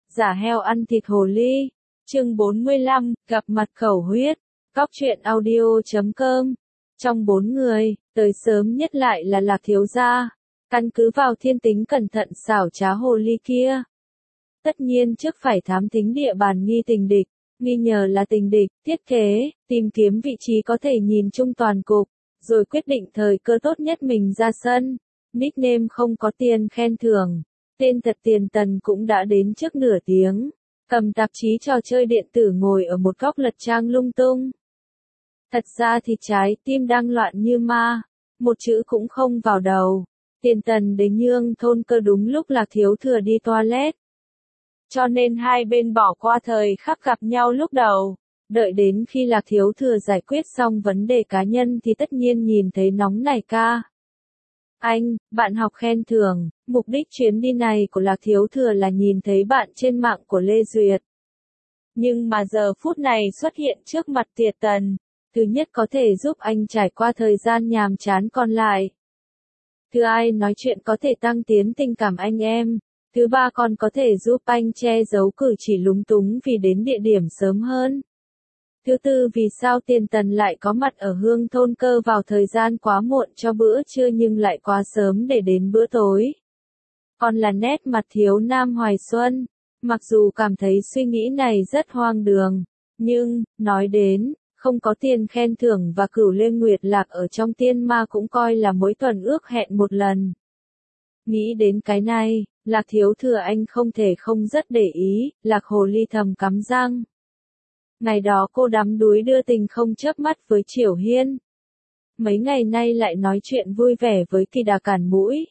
Giả heo ăn thịt hồ ly. Chương 45, gặp mặt khẩu huyết. Cóc truyện audio.com. Trong 4 người, tới sớm nhất lại là Lạc thiếu gia. Căn cứ vào thiên tính cẩn thận xảo trá hồ ly kia. Tất nhiên trước phải thám thính địa bàn nghi tình địch, nghi nhờ là tình địch, thiết kế, tìm kiếm vị trí có thể nhìn chung toàn cục, rồi quyết định thời cơ tốt nhất mình ra sân. Nickname không có tiền khen thưởng. Tên thật Tiền Tần cũng đã đến trước nửa tiếng, cầm tạp chí trò chơi điện tử ngồi ở một góc lật trang lung tung. Thật ra thì trái tim đang loạn như ma, một chữ cũng không vào đầu. Tiền Tần đến Nhương thôn cơ đúng lúc Lạc thiếu thừa đi toilet. Cho nên hai bên bỏ qua thời khắc gặp nhau lúc đầu. Đợi đến khi Lạc thiếu thừa giải quyết xong vấn đề cá nhân thì tất nhiên nhìn thấy nóng nảy ca. Anh, bạn học khen thưởng, mục đích chuyến đi này của Lạc thiếu thừa là nhìn thấy bạn trên mạng của Lê Duyệt. Nhưng mà giờ phút này xuất hiện trước mặt Tiền Tần, thứ nhất có thể giúp anh trải qua thời gian nhàm chán còn lại. Thứ hai nói chuyện có thể tăng tiến tình cảm anh em. Thứ ba còn có thể giúp anh che giấu cử chỉ lúng túng vì đến địa điểm sớm hơn. Thứ tư vì sao Tiền Tần lại có mặt ở Hương thôn cơ vào thời gian quá muộn cho bữa trưa nhưng lại quá sớm để đến bữa tối. Còn là nét mặt thiếu nam hoài xuân. Mặc dù cảm thấy suy nghĩ này rất hoang đường, nhưng, nói đến, không có tiền khen thưởng và Cửu Lê Nguyệt Lạc ở trong tiên ma cũng coi là mỗi tuần ước hẹn một lần. Nghĩ đến cái này, Lạc thiếu thừa anh không thể không rất để ý, Lạc hồ ly thầm cắm răng. Ngày đó cô đắm đuối đưa tình không chớp mắt với Triểu Hiên. Mấy ngày nay lại nói chuyện vui vẻ với Kỳ Đà cản mũi.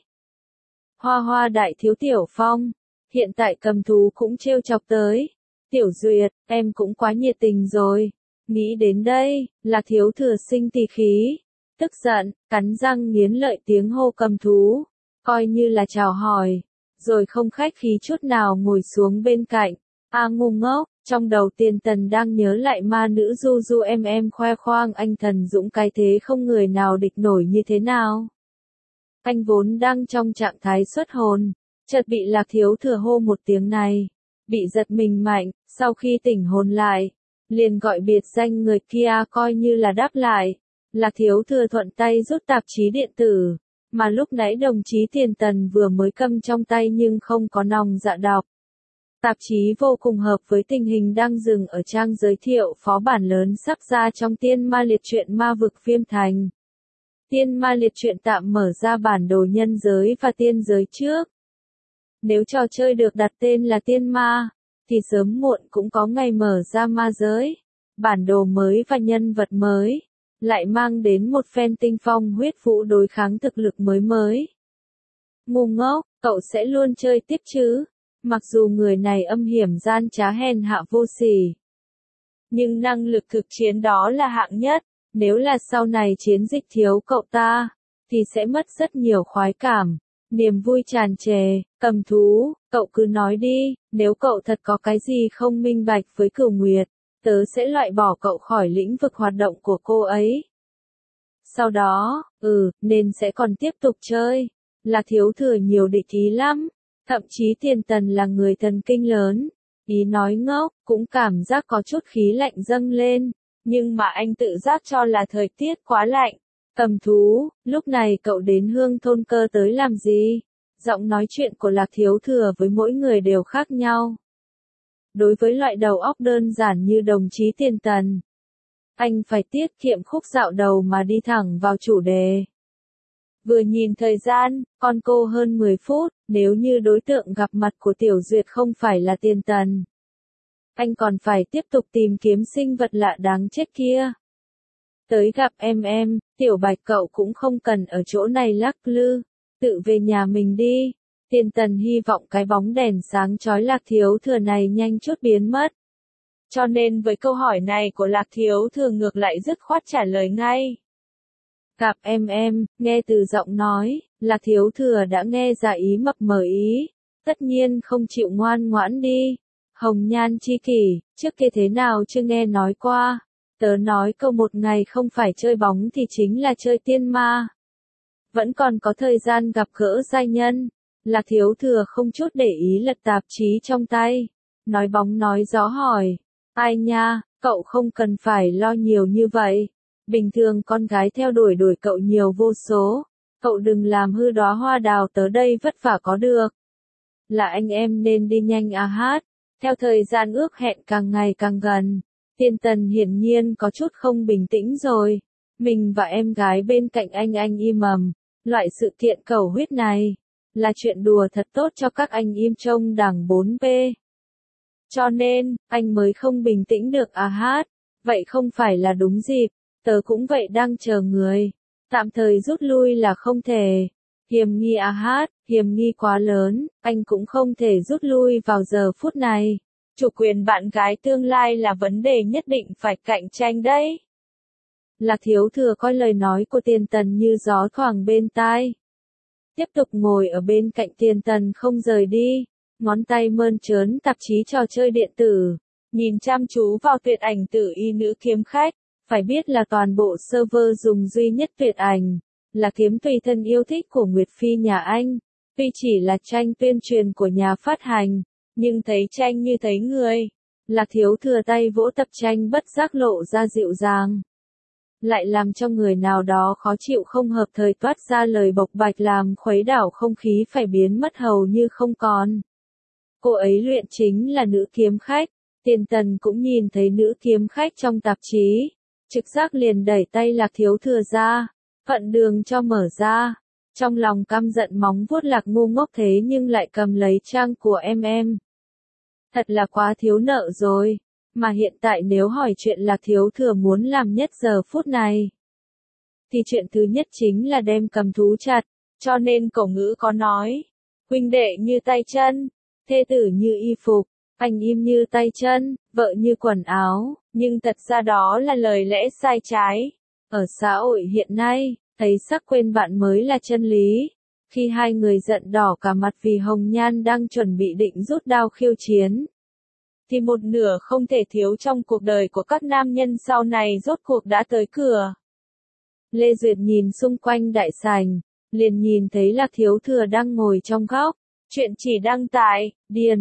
Hoa hoa đại thiếu Tiểu Phong, hiện tại cầm thú cũng trêu chọc tới. Tiểu Duyệt, em cũng quá nhiệt tình rồi. Nghĩ đến đây, Lạc thiếu thừa sinh tỳ khí. Tức giận, cắn răng nghiến lợi tiếng hô cầm thú. Coi như là chào hỏi. Rồi không khách khí chút nào ngồi xuống bên cạnh. Ngu ngốc, trong đầu Tiền Tần đang nhớ lại ma nữ Du Du em khoe khoang anh thần dũng cái thế không người nào địch nổi như thế nào. Anh vốn đang trong trạng thái xuất hồn, chợt bị Lạc thiếu thừa hô một tiếng này. Bị giật mình mạnh, sau khi tỉnh hồn lại, liền gọi biệt danh người kia coi như là đáp lại. Lạc thiếu thừa thuận tay rút tạp chí điện tử, mà lúc nãy đồng chí Tiền Tần vừa mới cầm trong tay nhưng không có nòng dạ đọc. Tạp chí vô cùng hợp với tình hình đang dừng ở trang giới thiệu phó bản lớn sắp ra trong Tiên Ma Liệt truyện Ma vực Viêm Thành. Tiên Ma Liệt truyện tạm mở ra bản đồ nhân giới và tiên giới trước. Nếu trò chơi được đặt tên là Tiên Ma, thì sớm muộn cũng có ngày mở ra ma giới, bản đồ mới và nhân vật mới, lại mang đến một phen tinh phong huyết vũ đối kháng thực lực mới. Ngu ngốc, cậu sẽ luôn chơi tiếp chứ? Mặc dù người này âm hiểm gian trá hèn hạ vô sỉ, nhưng năng lực thực chiến đó là hạng nhất. Nếu là sau này chiến dịch thiếu cậu ta, thì sẽ mất rất nhiều khoái cảm, niềm vui tràn trề. Cầm thú, cậu cứ nói đi, nếu cậu thật có cái gì không minh bạch với Cửu Nguyệt, tớ sẽ loại bỏ cậu khỏi lĩnh vực hoạt động của cô ấy. Sau đó, nên sẽ còn tiếp tục chơi. Lạc thiếu thừa nhiều địch ý lắm. Thậm chí Tiền Tần là người thần kinh lớn, ý nói ngốc, cũng cảm giác có chút khí lạnh dâng lên, nhưng mà anh tự giác cho là thời tiết quá lạnh. Cầm thú, lúc này cậu đến Hương thôn cơ tới làm gì? Giọng nói chuyện của Lạc thiếu thừa với mỗi người đều khác nhau. Đối với loại đầu óc đơn giản như đồng chí Tiền Tần, anh phải tiết kiệm khúc dạo đầu mà đi thẳng vào chủ đề. Vừa nhìn thời gian, còn cô hơn 10 phút, nếu như đối tượng gặp mặt của Tiểu Duyệt không phải là Tiền Tần, anh còn phải tiếp tục tìm kiếm sinh vật lạ đáng chết kia. Tới gặp em, Tiểu Bạch cậu cũng không cần ở chỗ này lắc lư, tự về nhà mình đi. Tiền Tần hy vọng cái bóng đèn sáng chói Lạc thiếu thừa này nhanh chút biến mất. Cho nên với câu hỏi này của Lạc thiếu thừa ngược lại dứt khoát trả lời ngay. Gặp em, nghe từ giọng nói, Lạc thiếu thừa đã nghe ra ý mập mờ ý, tất nhiên không chịu ngoan ngoãn đi. Hồng nhan chi kỷ, trước kia thế nào chưa nghe nói qua, tớ nói câu một ngày không phải chơi bóng thì chính là chơi tiên ma. Vẫn còn có thời gian gặp gỡ giai nhân. Lạc thiếu thừa không chút để ý lật tạp chí trong tay, nói bóng nói gió hỏi. Ai nha, cậu không cần phải lo nhiều như vậy. Bình thường con gái theo đuổi cậu nhiều vô số. Cậu đừng làm hư đóa hoa đào tớ đây vất vả có được. Là anh em nên đi nhanh à hát. Theo thời gian ước hẹn càng ngày càng gần, Thiên Tần hiển nhiên có chút không bình tĩnh rồi. Mình và em gái bên cạnh anh im ầm. Loại sự kiện cầu huyết này, là chuyện đùa thật tốt cho các anh im trông đảng 4P. Cho nên, anh mới không bình tĩnh được à hát. Vậy không phải là đúng dịp, tớ cũng vậy đang chờ người. Tạm thời rút lui là không thể. Hiểm nghi à hát, hiểm nghi quá lớn, anh cũng không thể rút lui vào giờ phút này. Chủ quyền bạn gái tương lai là vấn đề nhất định phải cạnh tranh đấy. Lạc Thiếu Thừa coi lời nói của Thiên Tần như gió thoảng bên tai. Tiếp tục ngồi ở bên cạnh Thiên Tần không rời đi, ngón tay mơn trớn tạp chí trò chơi điện tử, nhìn chăm chú vào tuyệt ảnh tử y nữ kiếm khách, phải biết là toàn bộ server dùng duy nhất tuyệt ảnh, là kiếm tùy thân yêu thích của Nguyệt Phi nhà anh, tuy chỉ là tranh tuyên truyền của nhà phát hành, nhưng thấy tranh như thấy người. Lạc Thiếu Thừa tay vỗ tập tranh bất giác lộ ra dịu dàng. Lại làm cho người nào đó khó chịu không hợp thời toát ra lời bộc bạch làm khuấy đảo không khí phải biến mất hầu như không còn. Cô ấy luyện chính là nữ kiếm khách, Thiên Tần cũng nhìn thấy nữ kiếm khách trong tạp chí, trực giác liền đẩy tay Lạc Thiếu Thừa ra, thuận đường cho mở ra, trong lòng căm giận móng vuốt Lạc ngu ngốc thế nhưng lại cầm lấy trang của em. Thật là quá thiếu nợ rồi. Mà hiện tại nếu hỏi chuyện Lạc Thiếu Thừa muốn làm nhất giờ phút này, thì chuyện thứ nhất chính là đem cầm thú chặt, cho nên cổ ngữ có nói, huynh đệ như tay chân, thê tử như y phục, anh im như tay chân, vợ như quần áo, nhưng thật ra đó là lời lẽ sai trái. Ở xã hội hiện nay, thấy sắc quên bạn mới là chân lý. Khi hai người giận đỏ cả mặt vì Hồng Nhan đang chuẩn bị định rút đao khiêu chiến, thì một nửa không thể thiếu trong cuộc đời của các nam nhân sau này rốt cuộc đã tới cửa. Lê Duyệt nhìn xung quanh đại sảnh, liền nhìn thấy Lạc Thiếu Thừa đang ngồi trong góc. Chuyện chỉ đăng tại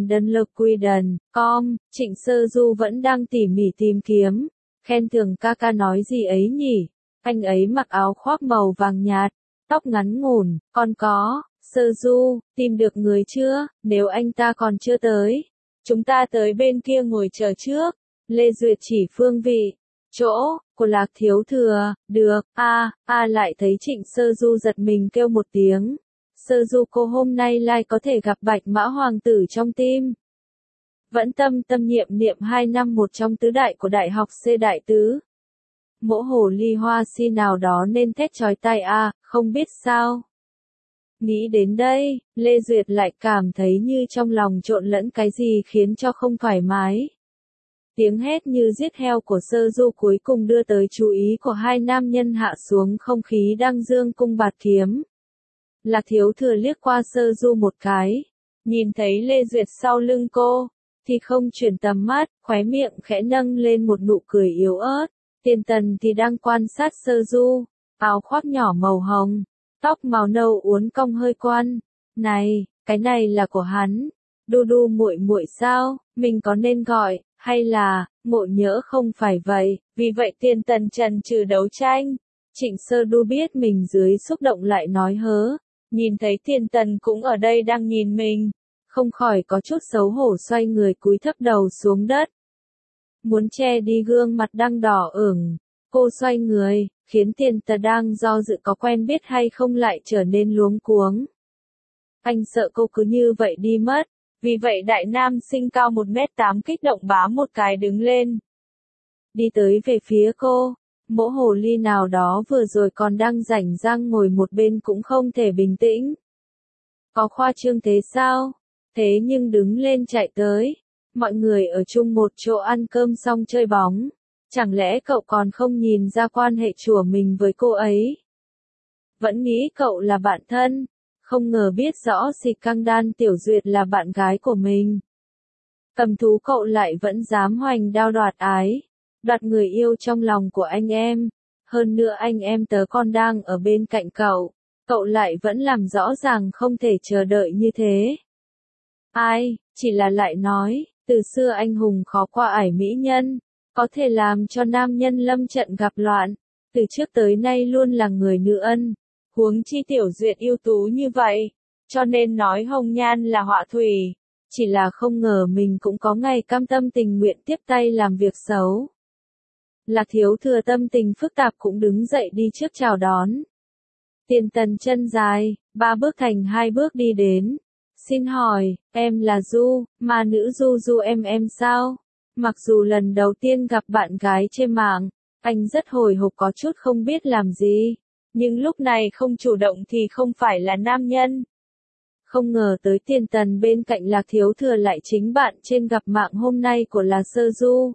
điền.com, Trịnh Sơ Du vẫn đang tỉ mỉ tìm kiếm, khen thưởng ca nói gì ấy nhỉ? Anh ấy mặc áo khoác màu vàng nhạt, tóc ngắn ngủn, còn có, Sơ Du, tìm được người chưa? Nếu anh ta còn chưa tới, chúng ta tới bên kia ngồi chờ trước. Lê Duyệt chỉ phương vị, chỗ, của Lạc Thiếu Thừa, được, lại thấy Trịnh Sơ Du giật mình kêu một tiếng. Sơ Du cô hôm nay lại có thể gặp Bạch Mã Hoàng tử trong tim. Vẫn tâm niệm 2 năm một trong tứ đại của Đại học C Đại Tứ. Mỗ hồ ly hoa si nào đó nên thét chói tai không biết sao. Nghĩ đến đây, Lê Duyệt lại cảm thấy như trong lòng trộn lẫn cái gì khiến cho không thoải mái. Tiếng hét như giết heo của Sơ Du cuối cùng đưa tới chú ý của hai nam nhân hạ xuống không khí đang dương cung bạt kiếm. Lạc Thiếu Thừa liếc qua Sơ Du một cái, nhìn thấy Lê Duyệt sau lưng cô, thì không chuyển tầm mắt, khóe miệng khẽ nâng lên một nụ cười yếu ớt. Thiên Tần thì đang quan sát Sơ Du, áo khoác nhỏ màu hồng, tóc màu nâu uốn cong hơi quăn. Này, cái này là của hắn. Đu Đu muội muội sao? Mình có nên gọi, hay là, Ngộ Nhỡ không phải vậy? Vì vậy Thiên Tần chần chừ đấu tranh. Trịnh Sơ Du biết mình dưới xúc động lại nói hớ. Nhìn thấy Thiên Tần cũng ở đây đang nhìn mình, không khỏi có chút xấu hổ xoay người cúi thấp đầu xuống đất. Muốn che đi gương mặt đang đỏ ửng, cô xoay người, khiến Thiên Tần đang do dự có quen biết hay không lại trở nên luống cuống. Anh sợ cô cứ như vậy đi mất, vì vậy đại nam sinh cao 1m8 kích động bám một cái đứng lên. Đi tới về phía cô. Mỗ hồ ly nào đó vừa rồi còn đang rảnh rang ngồi một bên cũng không thể bình tĩnh. Có khoa trương thế sao? Thế nhưng đứng lên chạy tới. Mọi người ở chung một chỗ ăn cơm xong chơi bóng. Chẳng lẽ cậu còn không nhìn ra quan hệ của mình với cô ấy? Vẫn nghĩ cậu là bạn thân. Không ngờ biết rõ Xịt Căng Đan Tiểu Duyệt là bạn gái của mình. Cầm thú cậu lại vẫn dám hoành đao đoạt ái. Đoạt người yêu trong lòng của anh em. Hơn nữa anh em tớ còn đang ở bên cạnh cậu. Cậu lại vẫn làm rõ ràng không thể chờ đợi như thế. Ai, chỉ là lại nói, Từ xưa anh hùng khó qua ải mỹ nhân, có thể làm cho nam nhân lâm trận gặp loạn, từ trước tới nay luôn là người nữ ân, huống chi Tiểu Duyệt ưu tú như vậy, cho nên nói hồng nhan là họa thủy, chỉ là không ngờ mình cũng có ngày cam tâm tình nguyện tiếp tay làm việc xấu. Lạc Thiếu Thừa tâm tình phức tạp cũng đứng dậy đi trước chào đón. Tiền Tần chân dài, 3 bước thành 2 bước đi đến. Xin hỏi, em là Du, mà nữ Du em sao? Mặc dù lần đầu tiên gặp bạn gái trên mạng, anh rất hồi hộp có chút không biết làm gì. Nhưng lúc này không chủ động thì không phải là nam nhân. Không ngờ tới Tiền Tần bên cạnh Lạc Thiếu Thừa lại chính bạn trên gặp mạng hôm nay của là Sơ Du.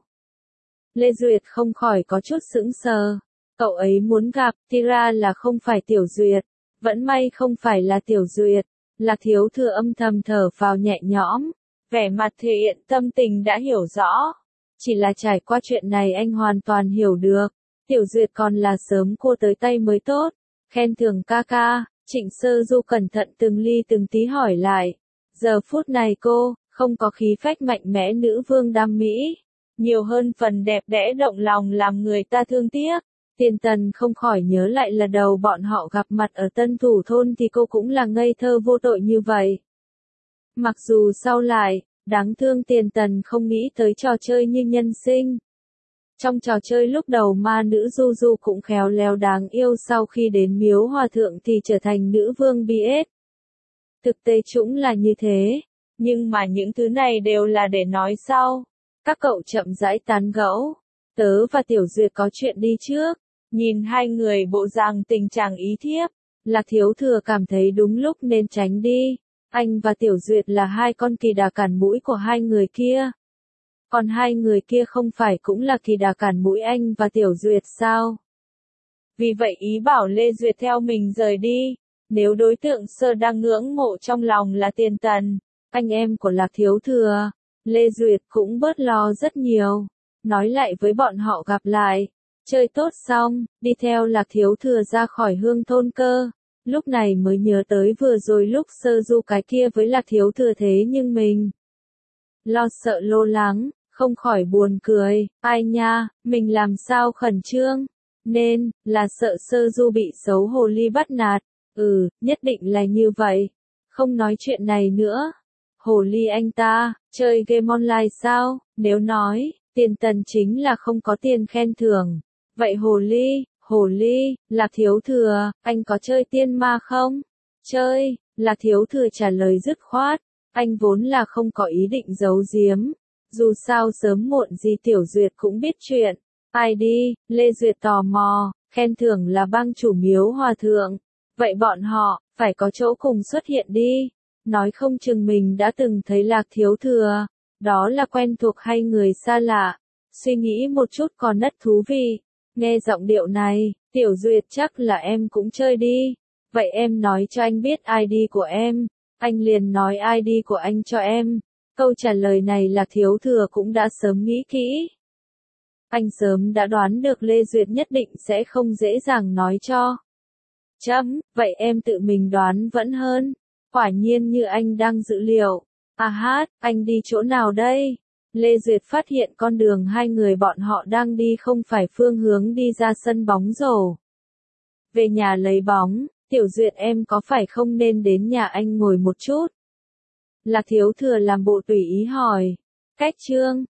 Lê Duyệt không khỏi có chút sững sờ. Cậu ấy muốn gặp, thì ra là không phải Tiểu Duyệt. Vẫn may không phải là Tiểu Duyệt. Lạc Thiếu Thừa âm thầm thở phào nhẹ nhõm. Vẻ mặt thể hiện tâm tình đã hiểu rõ. Chỉ là trải qua chuyện này anh hoàn toàn hiểu được. Tiểu Duyệt còn là sớm cô tới tay mới tốt. Khen thưởng ca ca, Trịnh Sơ Du cẩn thận từng ly từng tí hỏi lại. Giờ phút này cô, không có khí phách mạnh mẽ nữ vương đam mỹ. Nhiều hơn phần đẹp đẽ động lòng làm người ta thương tiếc. Tiền Tần không khỏi nhớ lại lần đầu bọn họ gặp mặt ở Tân Thủ Thôn thì cô cũng là ngây thơ vô tội như vậy. Mặc dù sau lại, đáng thương Tiền Tần không nghĩ tới trò chơi như nhân sinh. Trong trò chơi lúc đầu ma nữ Du cũng khéo léo đáng yêu, sau khi đến miếu hòa thượng thì trở thành nữ vương BS. Thực tế chúng là như thế, nhưng mà những thứ này đều là để nói sau. Các cậu chậm rãi tán gẫu. Tớ và Tiểu Duyệt có chuyện đi trước. Nhìn hai người bộ dạng tình trạng ý thiếp, Lạc Thiếu Thừa cảm thấy đúng lúc nên tránh đi. Anh và Tiểu Duyệt là hai con kỳ đà cản mũi của hai người kia. Còn hai người kia không phải cũng là kỳ đà cản mũi anh và Tiểu Duyệt sao? Vì vậy ý bảo Lê Duyệt theo mình rời đi. Nếu đối tượng Sơ đang ngưỡng mộ trong lòng là Tiền Tần, anh em của Lạc Thiếu Thừa, Lê Duyệt cũng bớt lo rất nhiều. Nói lại với bọn họ gặp lại. Chơi tốt xong, đi theo Lạc Thiếu Thừa ra khỏi Hương Thôn Cơ. Lúc này mới nhớ tới vừa rồi lúc Sơ Du cái kia với Lạc Thiếu Thừa thế nhưng mình lo sợ lo lắng, không khỏi buồn cười. Ai nha, mình làm sao khẩn trương? Nên, là sợ Sơ Du bị xấu hồ ly bắt nạt. Nhất định là như vậy. Không nói chuyện này nữa. Hồ ly anh ta, chơi game online sao? Nếu nói, Tiền Tần chính là không có tiền khen thưởng. Vậy hồ ly, Lạc Thiếu Thừa, anh có chơi tiên ma không? Chơi, Lạc Thiếu Thừa trả lời dứt khoát. Anh vốn là không có ý định giấu giếm. Dù sao sớm muộn gì Tiểu Duyệt cũng biết chuyện. Ai đi, Lê Duyệt tò mò, khen thưởng là bang chủ miếu hòa thượng. Vậy bọn họ, phải có chỗ cùng xuất hiện đi. Nói không chừng mình đã từng thấy Lạc Thiếu Thừa. Đó là quen thuộc hay người xa lạ. Suy nghĩ một chút còn rất thú vị. Nghe giọng điệu này, Tiểu Duyệt chắc là em cũng chơi đi. Vậy em nói cho anh biết ID của em. Anh liền nói ID của anh cho em. Câu trả lời này Lạc Thiếu Thừa cũng đã sớm nghĩ kỹ. Anh sớm đã đoán được Lê Duyệt nhất định sẽ không dễ dàng nói cho. Vậy em tự mình đoán vẫn hơn. Quả nhiên như anh đang dự liệu. Anh đi chỗ nào đây? Lê Duyệt phát hiện con đường hai người bọn họ đang đi không phải phương hướng đi ra sân bóng rổ. Về nhà lấy bóng, Tiểu Duyệt em có phải không nên đến nhà anh ngồi một chút? Lạc Thiếu Thừa làm bộ tùy ý hỏi. Cách chương